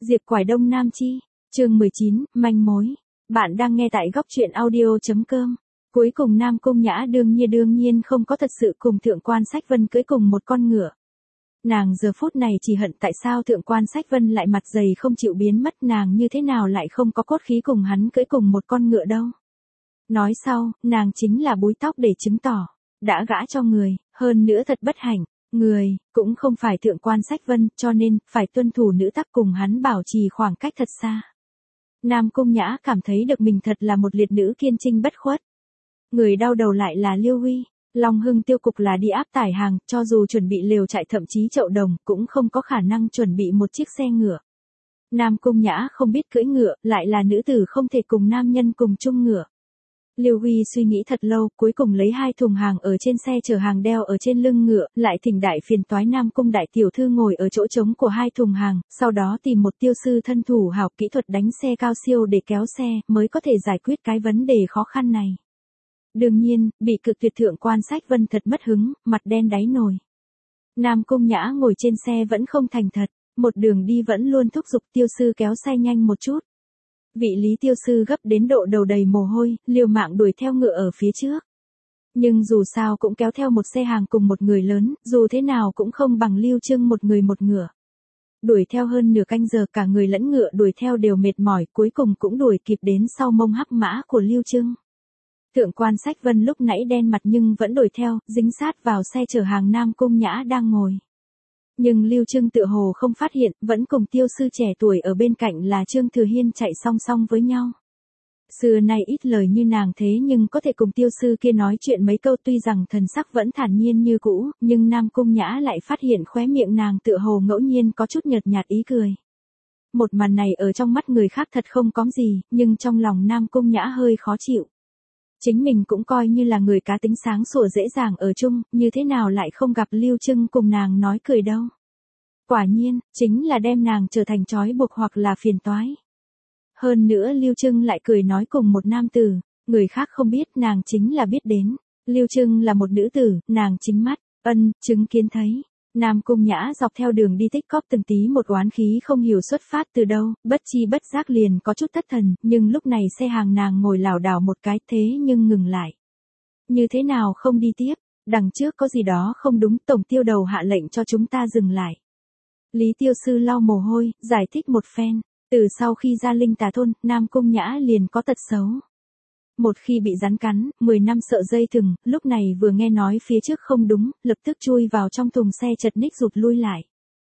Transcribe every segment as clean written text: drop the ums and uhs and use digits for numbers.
Diệp Quải Đông Nam Chi, chương 19, manh mối. Bạn đang nghe tại góc truyện audio.com. Cuối cùng Nam Cung Nhã đương nhiên không có thật sự cùng Thượng Quan Sách Vân cưỡi cùng một con ngựa. Nàng giờ phút này chỉ hận tại sao Thượng Quan Sách Vân lại mặt dày không chịu biến mất, nàng như thế nào lại không có cốt khí cùng hắn cưỡi cùng một con ngựa đâu. Nói sau, nàng chính là búi tóc để chứng tỏ, đã gả cho người, hơn nữa thật bất hạnh. Người, cũng không phải Thượng Quan Sách Vân, cho nên, phải tuân thủ nữ tắc cùng hắn bảo trì khoảng cách thật xa. Nam Cung Nhã cảm thấy được mình thật là một liệt nữ kiên trinh bất khuất. Người đau đầu lại là Liêu Huy, Long Hưng tiêu cục là đi áp tải hàng, cho dù chuẩn bị lều trại thậm chí chậu đồng, cũng không có khả năng chuẩn bị một chiếc xe ngựa. Nam Cung Nhã không biết cưỡi ngựa, lại là nữ tử không thể cùng nam nhân cùng chung ngựa. Liêu Huy suy nghĩ thật lâu, cuối cùng lấy 2 thùng hàng ở trên xe chở hàng đeo ở trên lưng ngựa, lại thỉnh đại phiền toái Nam Cung đại tiểu thư ngồi ở chỗ trống của 2 thùng hàng, sau đó tìm một tiêu sư thân thủ hảo kỹ thuật đánh xe cao siêu để kéo xe, mới có thể giải quyết cái vấn đề khó khăn này. Đương nhiên, bị cực tuyệt Thượng Quan Sách Vân thật mất hứng, mặt đen đáy nồi. Nam Cung Nhã ngồi trên xe vẫn không thành thật, một đường đi vẫn luôn thúc giục tiêu sư kéo xe nhanh một chút. Vị Lý tiêu sư gấp đến độ đầu đầy mồ hôi, liều mạng đuổi theo ngựa ở phía trước. Nhưng dù sao cũng kéo theo một xe hàng cùng một người lớn, dù thế nào cũng không bằng Lưu Trưng một người một ngựa. Đuổi theo hơn nửa canh giờ, cả người lẫn ngựa đuổi theo đều mệt mỏi, cuối cùng cũng đuổi kịp đến sau mông hắc mã của Lưu Trưng. Thượng Quan Sách Vân lúc nãy đen mặt nhưng vẫn đuổi theo, dính sát vào xe chở hàng Nam Cung Nhã đang ngồi. Nhưng Lưu Trưng tựa hồ không phát hiện, vẫn cùng tiêu sư trẻ tuổi ở bên cạnh là Trương Thừa Hiên chạy song song với nhau. Xưa nay ít lời như nàng thế nhưng có thể cùng tiêu sư kia nói chuyện mấy câu, tuy rằng thần sắc vẫn thản nhiên như cũ, nhưng Nam Cung Nhã lại phát hiện khóe miệng nàng tựa hồ ngẫu nhiên có chút nhợt nhạt ý cười. Một màn này ở trong mắt người khác thật không có gì, nhưng trong lòng Nam Cung Nhã hơi khó chịu. Chính mình cũng coi như là người cá tính sáng sủa dễ dàng ở chung, như thế nào lại không gặp Lưu Trưng cùng nàng nói cười đâu. Quả nhiên, chính là đem nàng trở thành trói buộc hoặc là phiền toái. Hơn nữa Lưu Trưng lại cười nói cùng một nam tử, người khác không biết nàng chính là biết đến. Lưu Trưng là một nữ tử, nàng chính mắt, chứng kiến thấy. Nam Cung Nhã dọc theo đường đi tích cóp từng tí một oán khí không hiểu xuất phát từ đâu, bất chi bất giác liền có chút thất thần, nhưng lúc này xe hàng nàng ngồi lảo đảo một cái thế nhưng ngừng lại. Như thế nào không đi tiếp, đằng trước có gì đó không đúng, tổng tiêu đầu hạ lệnh cho chúng ta dừng lại. Lý tiêu sư lau mồ hôi, giải thích một phen, từ sau khi ra Linh Tà thôn, Nam Cung Nhã liền có tật xấu. Một khi bị rắn cắn, 10 năm sợ dây thừng, lúc này vừa nghe nói phía trước không đúng, lập tức chui vào trong thùng xe chật ních rụt lui lại.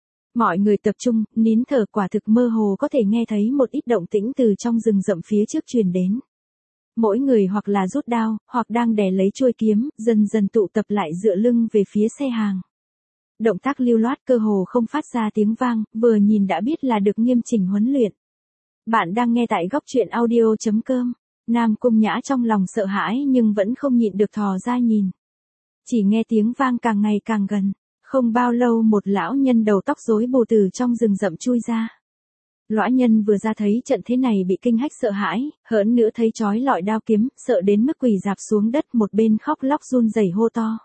Mọi người tập trung, nín thở, quả thực mơ hồ có thể nghe thấy một ít động tĩnh từ trong rừng rậm phía trước truyền đến. Mỗi người hoặc là rút đao, hoặc đang đè lấy chuôi kiếm, dần dần tụ tập lại dựa lưng về phía xe hàng. Động tác lưu loát cơ hồ không phát ra tiếng vang, vừa nhìn đã biết là được nghiêm chỉnh huấn luyện. Bạn đang nghe tại góc truyện audio.com. Nam Cung Nhã trong lòng sợ hãi nhưng vẫn không nhịn được thò ra nhìn. Chỉ nghe tiếng vang càng ngày càng gần, không bao lâu một lão nhân đầu tóc rối bù từ trong rừng rậm chui ra. Lão nhân vừa ra thấy trận thế này bị kinh hách sợ hãi, hỡn nữa thấy chói lọi đao kiếm, sợ đến mức quỳ rạp xuống đất, một bên khóc lóc run rẩy hô to.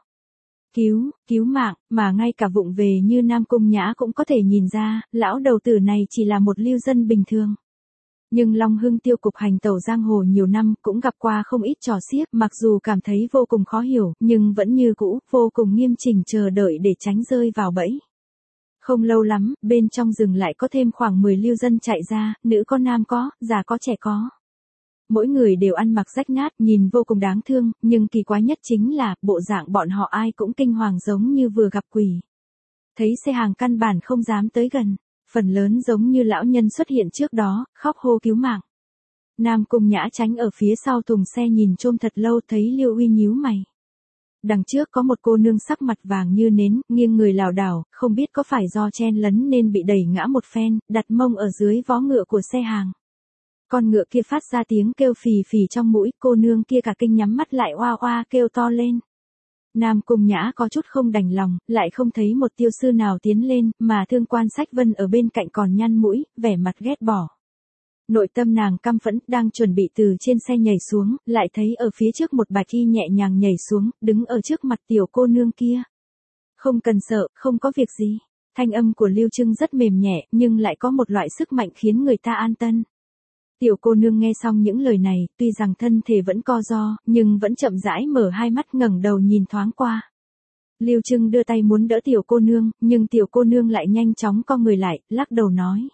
Cứu mạng, mà ngay cả vụng về như Nam Cung Nhã cũng có thể nhìn ra, lão đầu tử này chỉ là một lưu dân bình thường. Nhưng Long Hưng tiêu cục hành tẩu giang hồ nhiều năm, cũng gặp qua không ít trò xiếc, mặc dù cảm thấy vô cùng khó hiểu, nhưng vẫn như cũ, vô cùng nghiêm chỉnh chờ đợi để tránh rơi vào bẫy. Không lâu lắm, bên trong rừng lại có thêm khoảng 10 lưu dân chạy ra, nữ có nam có, già có trẻ có. Mỗi người đều ăn mặc rách nát, nhìn vô cùng đáng thương, nhưng kỳ quái nhất chính là, bộ dạng bọn họ ai cũng kinh hoàng giống như vừa gặp quỷ. Thấy xe hàng căn bản không dám tới gần. Phần lớn giống như lão nhân xuất hiện trước đó, khóc hô cứu mạng. Nam Cung Nhã tránh ở phía sau thùng xe nhìn trôm thật lâu, thấy Liêu Uy nhíu mày. Đằng trước có một cô nương sắc mặt vàng như nến, nghiêng người lảo đảo, không biết có phải do chen lấn nên bị đẩy ngã một phen, đặt mông ở dưới vó ngựa của xe hàng. Con ngựa kia phát ra tiếng kêu phì phì trong mũi, cô nương kia cả kinh nhắm mắt lại oa oa kêu to lên. Nam Cung Nhã có chút không đành lòng, lại không thấy một tiêu sư nào tiến lên, mà Thượng Quan Sách Vân ở bên cạnh còn nhăn mũi, vẻ mặt ghét bỏ. Nội tâm nàng căm phẫn, đang chuẩn bị từ trên xe nhảy xuống, lại thấy ở phía trước một bạch y nhẹ nhàng nhảy xuống, đứng ở trước mặt tiểu cô nương kia. Không cần sợ, không có việc gì. Thanh âm của Lưu Trưng rất mềm nhẹ, nhưng lại có một loại sức mạnh khiến người ta an tâm. Tiểu cô nương nghe xong những lời này, tuy rằng thân thể vẫn co ro, nhưng vẫn chậm rãi mở hai mắt ngẩng đầu nhìn thoáng qua. Lưu Trưng đưa tay muốn đỡ tiểu cô nương, nhưng tiểu cô nương lại nhanh chóng co người lại, lắc đầu nói.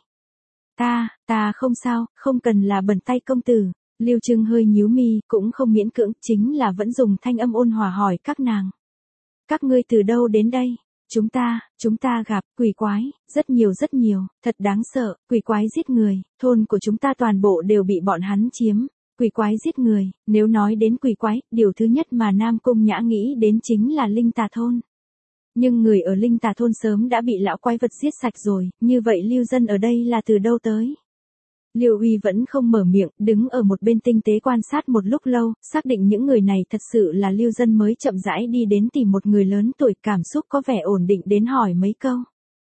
Ta không sao, không cần là bẩn tay công tử. Lưu Trưng hơi nhíu mi, cũng không miễn cưỡng, chính là vẫn dùng thanh âm ôn hòa hỏi các nàng. Các ngươi từ đâu đến đây? Chúng ta gặp quỷ quái, rất nhiều, thật đáng sợ, quỷ quái giết người, thôn của chúng ta toàn bộ đều bị bọn hắn chiếm, quỷ quái giết người, nếu nói đến quỷ quái, điều thứ nhất mà Nam Cung Nhã nghĩ đến chính là Linh Tà thôn. Nhưng người ở Linh Tà thôn sớm đã bị lão quái vật giết sạch rồi, như vậy lưu dân ở đây là từ đâu tới? Lưu Uy vẫn không mở miệng, đứng ở một bên tinh tế quan sát một lúc lâu, xác định những người này thật sự là lưu dân mới chậm rãi đi đến tìm một người lớn tuổi, cảm xúc có vẻ ổn định đến hỏi mấy câu.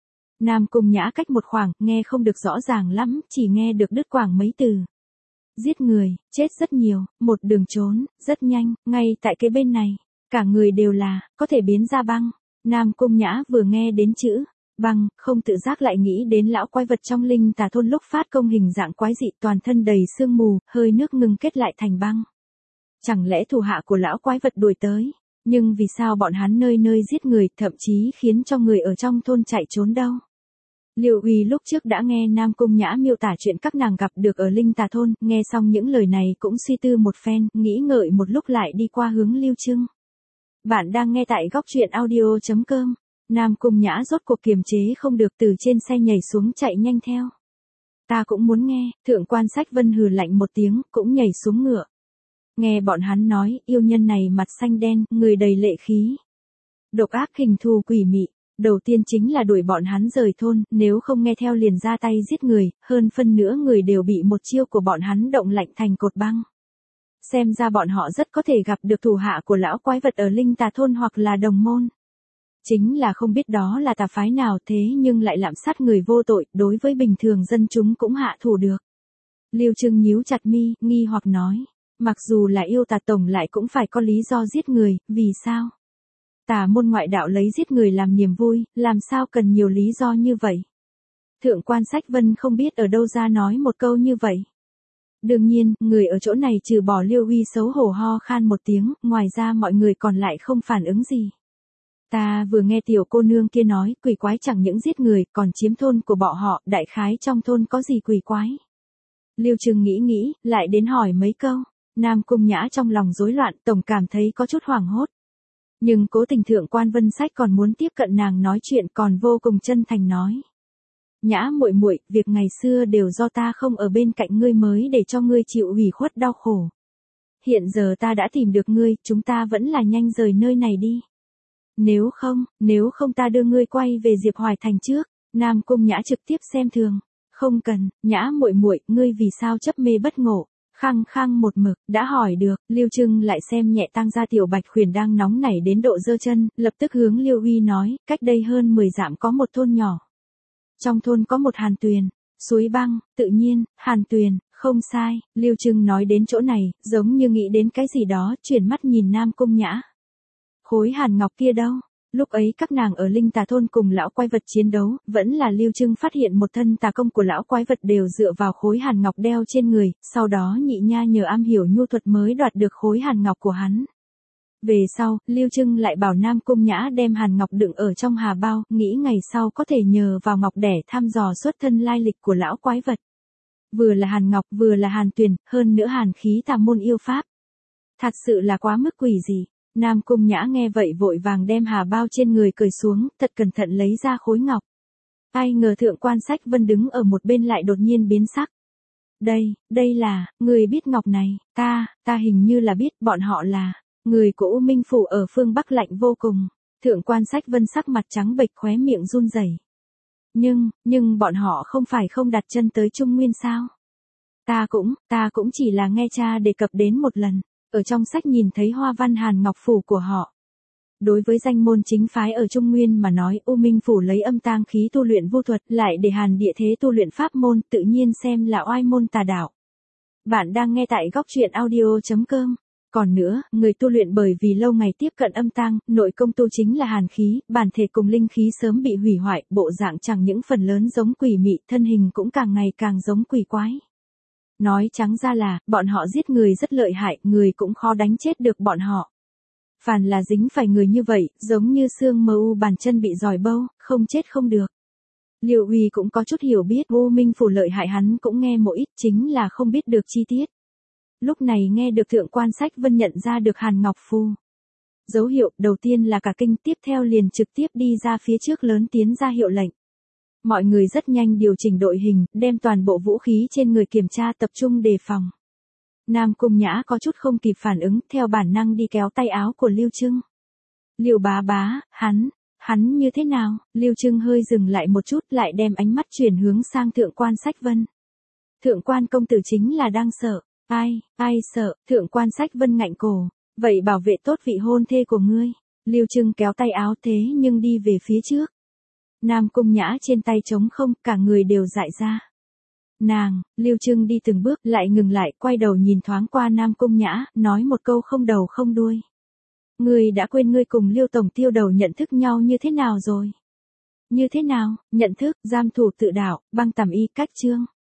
Nam Cung Nhã cách một khoảng, nghe không được rõ ràng lắm, chỉ nghe được đứt quãng mấy từ. Giết người, chết rất nhiều, một đường trốn, rất nhanh, ngay tại cái bên này, cả người đều là, có thể biến ra băng. Nam Cung Nhã vừa nghe đến chữ băng, không tự giác lại nghĩ đến lão quái vật trong Linh Tà thôn lúc phát công hình dạng quái dị, toàn thân đầy sương mù, hơi nước ngưng kết lại thành băng. Chẳng lẽ thủ hạ của lão quái vật đuổi tới? Nhưng vì sao bọn hắn nơi nơi giết người, thậm chí khiến cho người ở trong thôn chạy trốn đâu? Lưu Uy lúc trước đã nghe Nam Cung Nhã miêu tả chuyện các nàng gặp được ở Linh Tà thôn, nghe xong những lời này cũng suy tư một phen, nghĩ ngợi một lúc lại đi qua hướng Lưu Trưng. Bạn đang nghe tại góc truyện audio.com. Nam Cung Nhã rốt cuộc kiềm chế không được, từ trên xe nhảy xuống chạy nhanh theo. Ta cũng muốn nghe, Thượng quan Sách Vân hừ lạnh một tiếng, cũng nhảy xuống ngựa. Nghe bọn hắn nói, yêu nhân này mặt xanh đen, người đầy lệ khí. Độc ác hình thù quỷ mị, đầu tiên chính là đuổi bọn hắn rời thôn, nếu không nghe theo liền ra tay giết người, hơn phân nữa người đều bị một chiêu của bọn hắn động lạnh thành cột băng. Xem ra bọn họ rất có thể gặp được thủ hạ của lão quái vật ở Linh Tà thôn hoặc là đồng môn. Chính là không biết đó là tà phái nào, thế nhưng lại lạm sát người vô tội, đối với bình thường dân chúng cũng hạ thủ được. Lưu Trưng nhíu chặt mi, nghi hoặc nói, mặc dù là yêu tà tổng lại cũng phải có lý do giết người, vì sao? Tà môn ngoại đạo lấy giết người làm niềm vui, làm sao cần nhiều lý do như vậy? Thượng quan Sách Vân không biết ở đâu ra nói một câu như vậy. Đương nhiên, người ở chỗ này trừ bỏ Lưu Uy xấu hổ ho khan một tiếng, ngoài ra mọi người còn lại không phản ứng gì. Ta vừa nghe tiểu cô nương kia nói, quỷ quái chẳng những giết người, còn chiếm thôn của bọn họ, đại khái trong thôn có gì quỷ quái. Lưu Trưng nghĩ, lại đến hỏi mấy câu. Nam Cung Nhã trong lòng rối loạn, tổng cảm thấy có chút hoảng hốt. Nhưng cố tình Thượng quan Vân Sách còn muốn tiếp cận nàng nói chuyện, còn vô cùng chân thành nói. Nhã muội muội, việc ngày xưa đều do ta không ở bên cạnh ngươi mới để cho ngươi chịu ủy khuất đau khổ. Hiện giờ ta đã tìm được ngươi, chúng ta vẫn là nhanh rời nơi này đi. Nếu không ta đưa ngươi quay về Diệp Hoài Thành trước. Nam Cung Nhã trực tiếp xem thường. Không cần, Nhã muội muội, ngươi vì sao chấp mê bất ngộ? Khăng một mực, đã hỏi được. Lưu Trưng lại xem nhẹ Tang gia tiểu Bạch Khuyển đang nóng nảy đến độ giơ chân, lập tức hướng Lưu Uy nói, cách đây hơn 10 dặm có một thôn nhỏ. Trong thôn có một hàn tuyền, suối băng, tự nhiên, hàn tuyền, không sai. Lưu Trưng nói đến chỗ này, giống như nghĩ đến cái gì đó, chuyển mắt nhìn Nam Cung Nhã. Khối hàn ngọc kia đâu? Lúc ấy các nàng ở Linh Tà thôn cùng lão quái vật chiến đấu, vẫn là Lưu Trưng phát hiện một thân tà công của lão quái vật đều dựa vào khối hàn ngọc đeo trên người, sau đó nhị nha nhờ am hiểu nhu thuật mới đoạt được khối hàn ngọc của hắn. Về sau, Lưu Trưng lại bảo Nam Cung Nhã đem hàn ngọc đựng ở trong hà bao, nghĩ ngày sau có thể nhờ vào ngọc đẻ thăm dò xuất thân lai lịch của lão quái vật. Vừa là hàn ngọc, vừa là hàn tuyền, hơn nữa hàn khí tà môn yêu pháp. Thật sự là quá mức quỷ dị. Nam Cung Nhã nghe vậy vội vàng đem hà bao trên người cởi xuống, thật cẩn thận lấy ra khối ngọc. Ai ngờ Thượng quan Sách Vân đứng ở một bên lại đột nhiên biến sắc. Đây là, người biết ngọc này, ta hình như là biết, bọn họ là người của U Minh Phủ ở phương Bắc lạnh vô cùng. Thượng quan Sách Vân sắc mặt trắng bệch, khóe miệng run rẩy. Nhưng bọn họ không phải không đặt chân tới Trung Nguyên sao? Ta cũng chỉ là nghe cha đề cập đến một lần. Ở trong sách nhìn thấy hoa văn hàn ngọc phủ của họ. Đối với danh môn chính phái ở Trung Nguyên mà nói, U Minh Phủ lấy âm tang khí tu luyện vô thuật, lại để hàn địa thế tu luyện pháp môn, tự nhiên xem là oai môn tà đạo. Bạn đang nghe tại góc truyện audio.com. Còn nữa, người tu luyện bởi vì lâu ngày tiếp cận âm tang, nội công tu chính là hàn khí, bản thể cùng linh khí sớm bị hủy hoại, bộ dạng chẳng những phần lớn giống quỷ mị, thân hình cũng càng ngày càng giống quỷ quái. Nói trắng ra là, bọn họ giết người rất lợi hại, người cũng khó đánh chết được bọn họ. Phàm là dính phải người như vậy, giống như xương mờ u bàn chân bị giòi bâu, không chết không được. Liêu Uy cũng có chút hiểu biết, U Minh phủ lợi hại hắn cũng nghe một ít, chính là không biết được chi tiết. Lúc này nghe được thượng quan sách vân nhận ra được Hàn Ngọc Phù. Dấu hiệu đầu tiên là cả kinh, tiếp theo liền trực tiếp đi ra phía trước lớn tiến ra hiệu lệnh. Mọi người rất nhanh điều chỉnh đội hình, đem toàn bộ vũ khí trên người kiểm tra tập trung đề phòng. Nam Cung Nhã có chút không kịp phản ứng, theo bản năng đi kéo tay áo của Lưu Trưng. Liêu bá bá, hắn như thế nào? Lưu Trưng hơi dừng lại một chút, lại đem ánh mắt chuyển hướng sang thượng quan sách vân. Thượng quan công tử chính là đang sợ. Ai sợ? Thượng quan sách vân ngạnh cổ. Vậy bảo vệ tốt vị hôn thê của ngươi. Lưu Trưng kéo tay áo thế nhưng đi về phía trước. Nam Cung Nhã trên tay trống không, cả người đều dại ra. Lưu Trưng đi từng bước, lại ngừng lại, quay đầu nhìn thoáng qua Nam Cung Nhã, nói một câu không đầu không đuôi. Ngươi đã quên ngươi cùng Liêu tổng tiêu đầu nhận thức nhau như thế nào rồi? Như thế nào? Nhận thức, giam thủ tự đạo, băng tầm y cách chương.